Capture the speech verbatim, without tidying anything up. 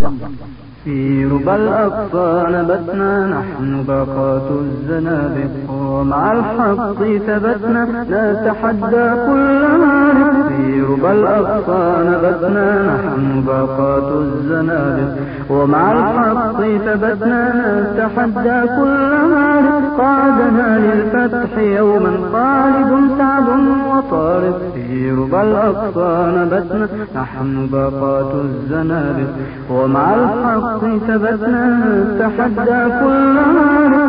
في ربى الأقصى نبتنا نحن باقات الزنادق، ومع الحق ثبتنا نتحدى كل مارق. في ربى الأقصى نبتنا نحن باقات الزنادق، ومع الحق ثبتنا نتحدى كل مارق. قادنا للفتح يوما خالد سعد وطارق. في ربى الأقصى نبتنا نحن باقات الزنادق، ومع الحق ثبتنا نتحدى كل مارق.